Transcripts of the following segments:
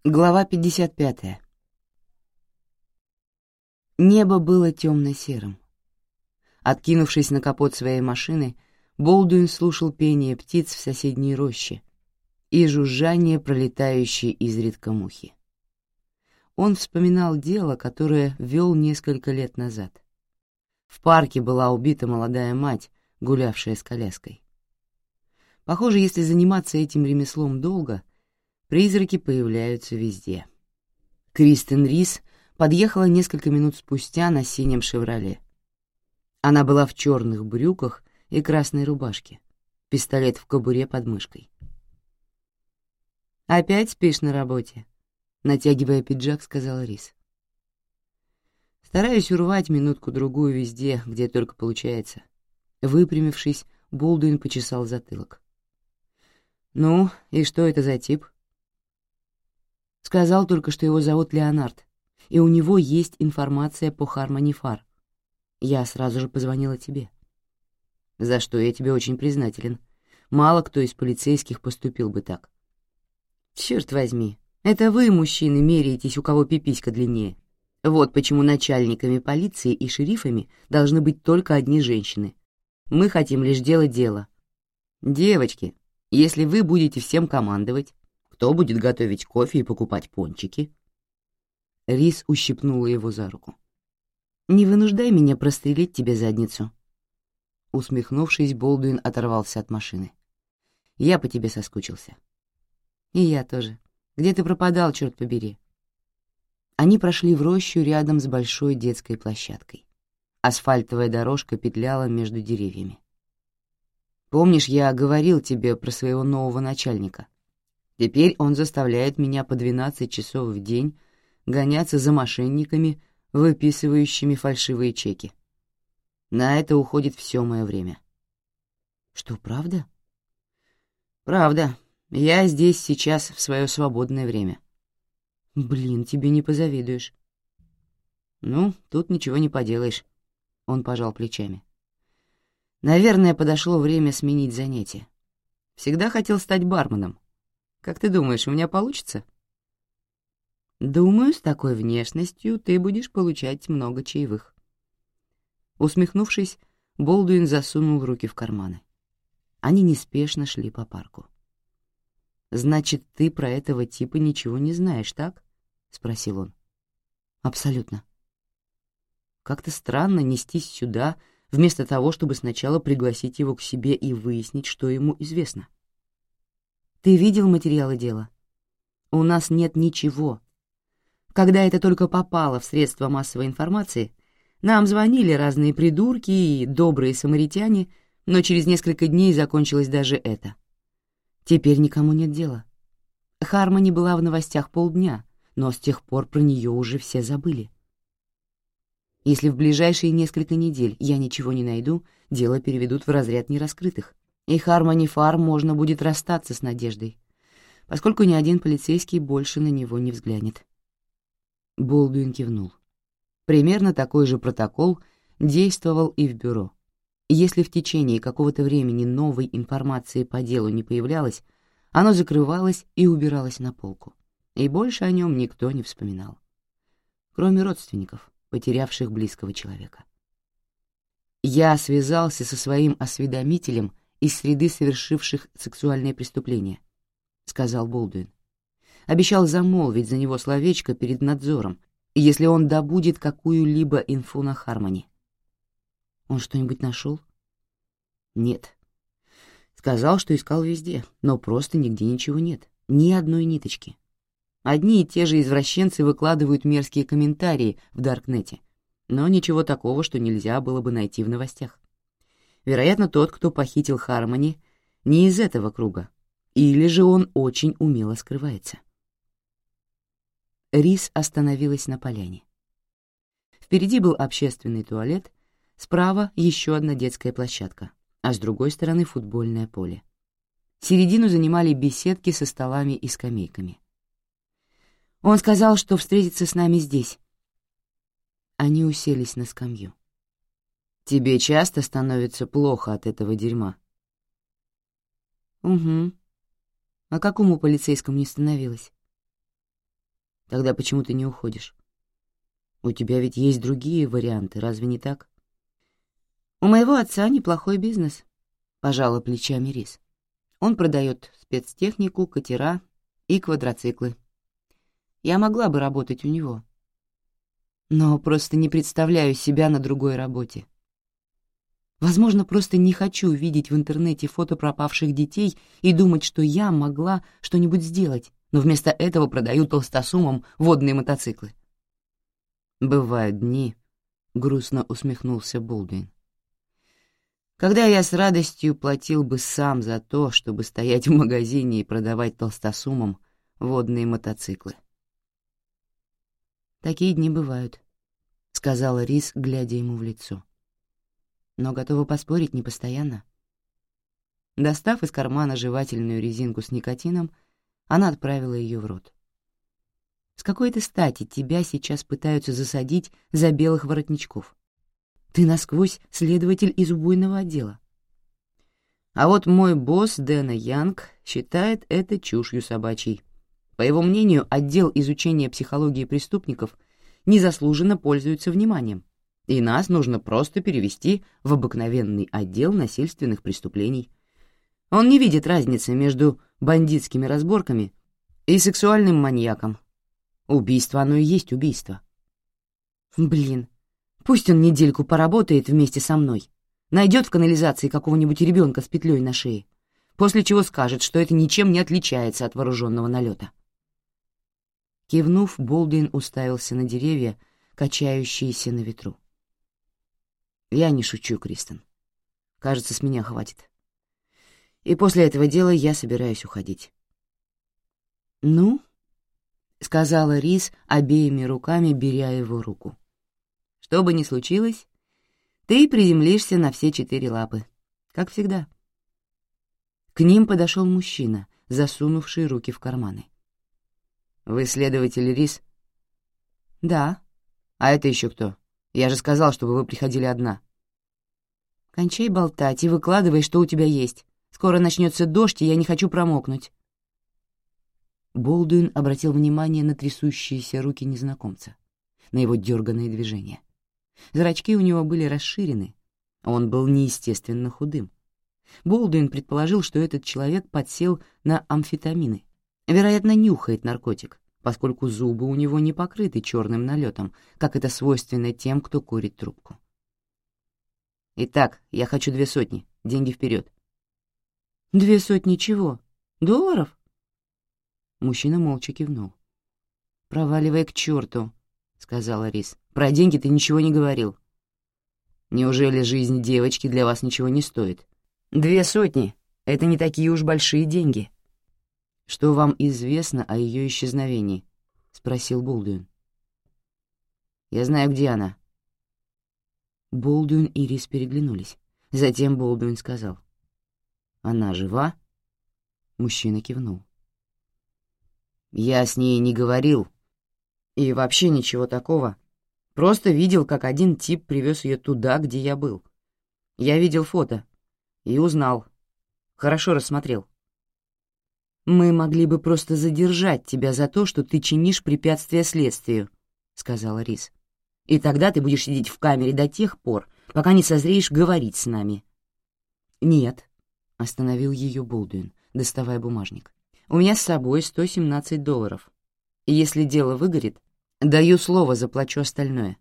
Глава 55. Небо было темно-серым. Откинувшись на капот своей машины, Болдуин слушал пение птиц в соседней роще и жужжание, пролетающей изредка мухи. Он вспоминал дело, которое вел несколько лет назад. В парке была убита молодая мать, гулявшая с коляской. Похоже, если заниматься этим ремеслом долго, призраки появляются везде. Кристен Рис подъехала несколько минут спустя на синем «Шевроле». Она была в черных брюках и красной рубашке, пистолет в кобуре под мышкой. «Опять спишь на работе?» — натягивая пиджак, сказала Рис. «Стараюсь урвать минутку-другую везде, где только получается». Выпрямившись, Болдуин почесал затылок. «Ну, и что это за тип?» Сказал только, что его зовут Леонард, и у него есть информация по Хармони Фар. Я сразу же позвонила тебе. За что я тебе очень признателен. Мало кто из полицейских поступил бы так. Черт возьми, это вы, мужчины, меряетесь, у кого пиписька длиннее. Вот почему начальниками полиции и шерифами должны быть только одни женщины. Мы хотим лишь делать дело. Девочки, если вы будете всем командовать, кто будет готовить кофе и покупать пончики?» Рис ущипнула его за руку. «Не вынуждай меня прострелить тебе задницу». Усмехнувшись, Болдуин оторвался от машины. «Я по тебе соскучился». «И я тоже. Где ты пропадал, черт побери?» Они прошли в рощу рядом с большой детской площадкой. Асфальтовая дорожка петляла между деревьями. «Помнишь, я говорил тебе про своего нового начальника? Теперь он заставляет меня по 12 часов в день гоняться за мошенниками, выписывающими фальшивые чеки. На это уходит все мое время». «Что, правда?» «Правда. Я здесь сейчас в свое свободное время». «Блин, тебе не позавидуешь». «Ну, тут ничего не поделаешь», — он пожал плечами. «Наверное, подошло время сменить занятие. Всегда хотел стать барменом. Как ты думаешь, у меня получится?» «Думаю, с такой внешностью ты будешь получать много чаевых». Усмехнувшись, Болдуин засунул руки в карманы. Они неспешно шли по парку. «Значит, ты про этого типа ничего не знаешь, так?» — спросил он. «Абсолютно». «Как-то странно нестись сюда, вместо того, чтобы сначала пригласить его к себе и выяснить, что ему известно. Ты видел материалы дела? У нас нет ничего. Когда это только попало в средства массовой информации, нам звонили разные придурки и добрые самаритяне, но через несколько дней закончилось даже это. Теперь никому нет дела. Хармони была в новостях полдня, но с тех пор про нее уже все забыли. Если в ближайшие несколько недель я ничего не найду, дело переведут в разряд нераскрытых, и Хармони Фар можно будет расстаться с надеждой, поскольку ни один полицейский больше на него не взглянет». Болдуин кивнул. Примерно такой же протокол действовал и в бюро. Если в течение какого-то времени новой информации по делу не появлялось, оно закрывалось и убиралось на полку, и больше о нем никто не вспоминал, кроме родственников, потерявших близкого человека. «Я связался со своим осведомителем из среды совершивших сексуальные преступления», — сказал Болдуин. «Обещал замолвить за него словечко перед надзором, если он добудет какую-либо инфу на Хармони». «Он что-нибудь нашел?» «Нет». Сказал, что искал везде, но просто нигде ничего нет, ни одной ниточки. Одни и те же извращенцы выкладывают мерзкие комментарии в Даркнете, но ничего такого, что нельзя было бы найти в новостях. Вероятно, тот, кто похитил Хармони, не из этого круга, или же он очень умело скрывается. Рис остановилась на поляне. Впереди был общественный туалет, справа еще одна детская площадка, а с другой стороны футбольное поле. Середину занимали беседки со столами и скамейками. «Он сказал, что встретится с нами здесь». Они уселись на скамью. «Тебе часто становится плохо от этого дерьма?» «Угу. А какому полицейскому не становилось?» Тогда почему ты не уходишь? У тебя ведь есть другие варианты, разве не так? У моего отца неплохой бизнес, пожала плечами Рис. Он продает спецтехнику, катера и квадроциклы. Я могла бы работать у него, но просто не представляю себя на другой работе. Возможно, просто не хочу видеть в интернете фото пропавших детей и думать, что я могла что-нибудь сделать, но вместо этого продаю толстосумам водные мотоциклы. «Бывают дни», — грустно усмехнулся Болдуин, «когда я с радостью платил бы сам за то, чтобы стоять в магазине и продавать толстосумам водные мотоциклы». «Такие дни бывают», — сказала Рис, глядя ему в лицо. «Но готова поспорить, не постоянно». Достав из кармана жевательную резинку с никотином, она отправила ее в рот. «С какой-то стати тебя сейчас пытаются засадить за белых воротничков? Ты насквозь следователь из убойного отдела». А вот мой босс Дэна Янг считает это чушью собачьей. По его мнению, отдел изучения психологии преступников незаслуженно пользуется вниманием, и нас нужно просто перевести в обыкновенный отдел насильственных преступлений. Он не видит разницы между бандитскими разборками и сексуальным маньяком. Убийство оно и есть убийство. Блин, пусть он недельку поработает вместе со мной, найдет в канализации какого-нибудь ребенка с петлей на шее, после чего скажет, что это ничем не отличается от вооруженного налета. Кивнув, Болдуин уставился на деревья, качающиеся на ветру. «Я не шучу, Кристен. Кажется, с меня хватит. И после этого дела я собираюсь уходить». «Ну?» — сказала Рис, обеими руками беря его руку. «Что бы ни случилось, ты приземлишься на все 4 лапы, как всегда». К ним подошел мужчина, засунувший руки в карманы. «Вы следователь Рис?» «Да». «А это еще кто? Я же сказал, чтобы вы приходили одна». «Кончай болтать и выкладывай, что у тебя есть. Скоро начнется дождь, и я не хочу промокнуть». Болдуин обратил внимание на трясущиеся руки незнакомца, на его дерганные движения. Зрачки у него были расширены, а он был неестественно худым. Болдуин предположил, что этот человек подсел на амфетамины, вероятно, нюхает наркотик, поскольку зубы у него не покрыты черным налетом, как это свойственно тем, кто курит трубку. «Итак, я хочу 200, деньги вперед». 200 чего? Долларов?» Мужчина молча кивнул. «Проваливай к черту», — сказала Рис. «Про деньги ты ничего не говорил». «Неужели жизнь девочки для вас ничего не стоит? 200 — это не такие уж большие деньги». «Что вам известно о ее исчезновении?» — спросил Болдуин. «Я знаю, где она». Болдуин и Рис переглянулись. Затем Болдуин сказал: «Она жива?» Мужчина кивнул. «Я с ней не говорил. И вообще ничего такого. Просто видел, как один тип привез ее туда, где я был. Я видел фото и узнал. Хорошо рассмотрел». «Мы могли бы просто задержать тебя за то, что ты чинишь препятствия следствию», — сказала Рис. «И тогда ты будешь сидеть в камере до тех пор, пока не созреешь говорить с нами». «Нет», — остановил ее Болдуин, доставая бумажник. «У меня с собой $117. И если дело выгорит, даю слово, заплачу остальное».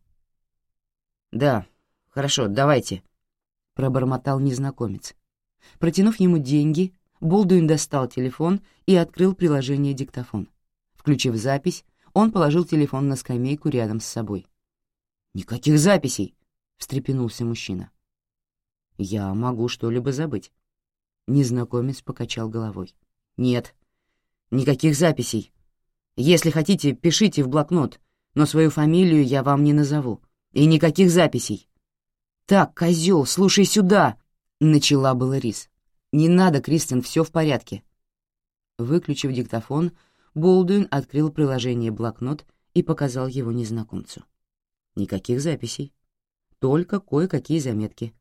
«Да, хорошо, давайте», — пробормотал незнакомец. Протянув ему деньги, Болдуин достал телефон и открыл приложение «Диктофон». Включив запись, он положил телефон на скамейку рядом с собой. «Никаких записей!» — встрепенулся мужчина. «Я могу что-либо забыть». Незнакомец покачал головой. «Нет, никаких записей. Если хотите, пишите в блокнот, но свою фамилию я вам не назову. И никаких записей». «Так, козел, слушай сюда!» — начала была Рис. «Не надо, Кристен, все в порядке». Выключив диктофон, Болдуин открыл приложение «Блокнот» и показал его незнакомцу. Никаких записей, только кое-какие заметки.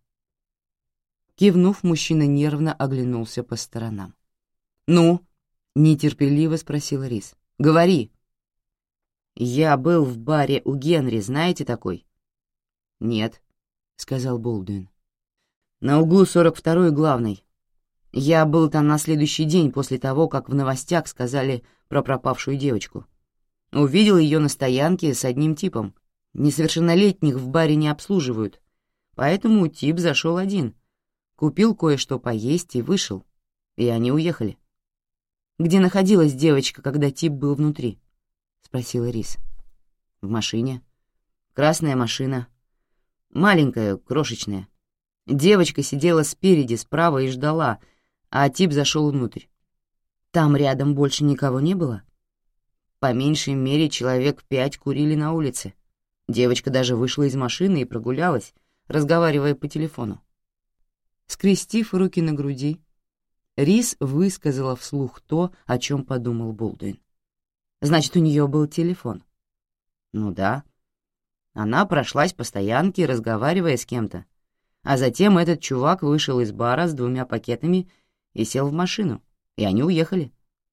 Кивнув, мужчина нервно оглянулся по сторонам. «Ну?» — нетерпеливо спросила Рис. «Говори». «Я был в баре у Генри, знаете такой?» «Нет», — сказал Болдуин. «На углу 42-й главной. Я был там на следующий день после того, как в новостях сказали про пропавшую девочку. Увидел ее на стоянке с одним типом. Несовершеннолетних в баре не обслуживают, поэтому тип зашел один, купил кое-что поесть и вышел, и они уехали». «Где находилась девочка, когда тип был внутри?» — спросила Рис. «В машине. Красная машина. Маленькая, крошечная. Девочка сидела спереди, справа и ждала, а тип зашел внутрь. Там рядом больше никого не было? По меньшей мере человек 5 курили на улице. Девочка даже вышла из машины и прогулялась, разговаривая по телефону». Скрестив руки на груди, Рис высказала вслух то, о чем подумал Болдуин. «Значит, у нее был телефон?» «Ну да. Она прошлась по стоянке, разговаривая с кем-то, а затем этот чувак вышел из бара с 2 пакетами и сел в машину, и они уехали».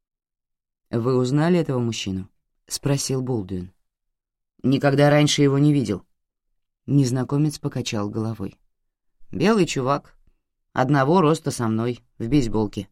«Вы узнали этого мужчину?» — спросил Болдуин. «Никогда раньше его не видел». Незнакомец покачал головой. «Белый чувак, одного роста со мной, в бейсболке».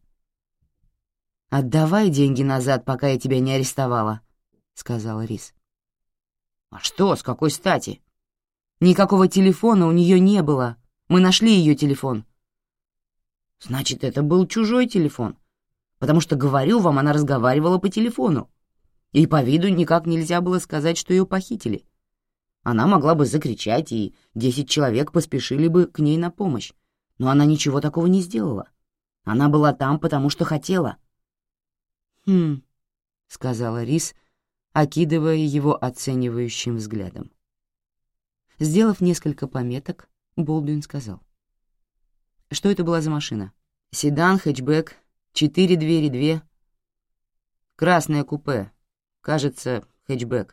«Отдавай деньги назад, пока я тебя не арестовала», — сказала Рис. «А что, с какой стати?» «Никакого телефона у нее не было. Мы нашли ее телефон». «Значит, это был чужой телефон, потому что, говорю вам, она разговаривала по телефону, и по виду никак нельзя было сказать, что ее похитили. Она могла бы закричать, и 10 человек поспешили бы к ней на помощь, но она ничего такого не сделала. Она была там, потому что хотела». «Хм», — сказала Рис, окидывая его оценивающим взглядом. Сделав несколько пометок, Болдуин сказал. «Что это была за машина?» «Седан, хэтчбэк, 4 двери, 2. Красное купе. Кажется, хэтчбэк.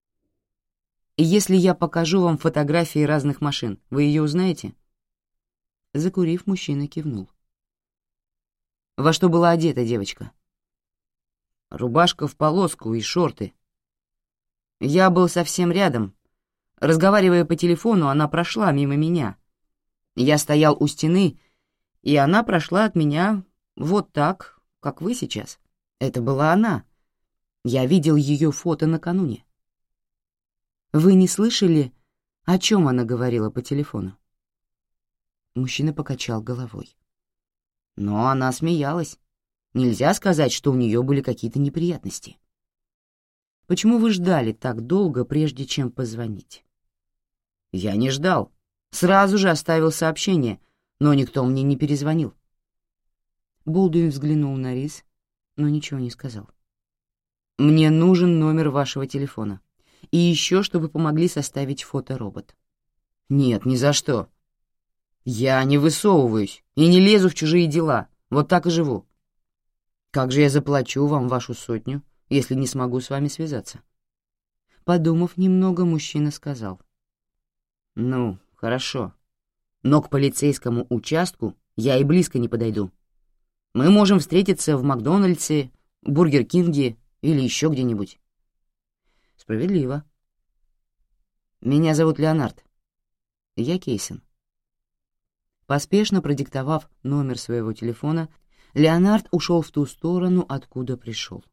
Если я покажу вам фотографии разных машин, вы ее узнаете?» Закурив, мужчина кивнул. «Во что была одета девочка?» «Рубашка в полоску и шорты. Я был совсем рядом. Разговаривая по телефону, она прошла мимо меня. Я стоял у стены, и она прошла от меня вот так, как вы сейчас. Это была она. Я видел ее фото накануне». «Вы не слышали, о чем она говорила по телефону?» Мужчина покачал головой. «Но она смеялась. Нельзя сказать, что у нее были какие-то неприятности». «Почему вы ждали так долго, прежде чем позвонить?» «Я не ждал. Сразу же оставил сообщение, но никто мне не перезвонил». Болдуин взглянул на Рис, но ничего не сказал. «Мне нужен номер вашего телефона. И еще, чтобы помогли составить фоторобот». «Нет, ни за что. Я не высовываюсь и не лезу в чужие дела. Вот так и живу. Как же я заплачу вам вашу 100, если не смогу с вами связаться?» Подумав немного, мужчина сказал. «Ну, хорошо. Но к полицейскому участку я и близко не подойду. Мы можем встретиться в Макдональдсе, Бургер Кинге или еще где-нибудь». «Справедливо. Меня зовут Леонард. Я Кейсон». Поспешно продиктовав номер своего телефона, Леонард ушел в ту сторону, откуда пришел.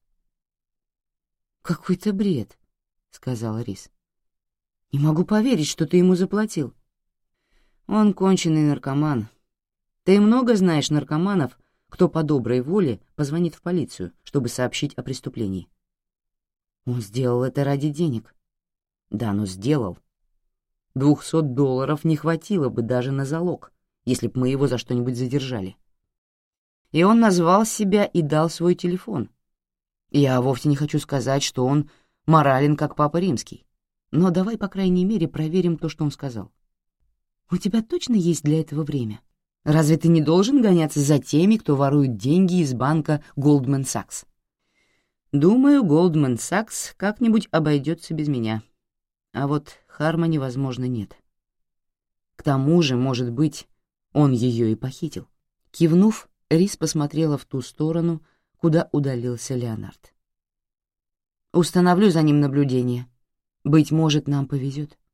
«Какой-то бред», — сказала Рис. «Не могу поверить, что ты ему заплатил». «Он конченый наркоман. Ты много знаешь наркоманов, кто по доброй воле позвонит в полицию, чтобы сообщить о преступлении?» «Он сделал это ради денег». «Да, но сделал. $200 не хватило бы даже на залог, если б мы его за что-нибудь задержали. И он назвал себя и дал свой телефон. Я вовсе не хочу сказать, что он морален, как Папа Римский, но давай, по крайней мере, проверим то, что он сказал. У тебя точно есть для этого время? Разве ты не должен гоняться за теми, кто ворует деньги из банка Goldman Sachs? Думаю, Goldman Sachs как-нибудь обойдется без меня. А вот Хармони, возможно, нет. К тому же, может быть, он ее и похитил». Кивнув, Рис посмотрела в ту сторону, куда удалился Леонард. Установлю за ним наблюдение. Быть может, нам повезет.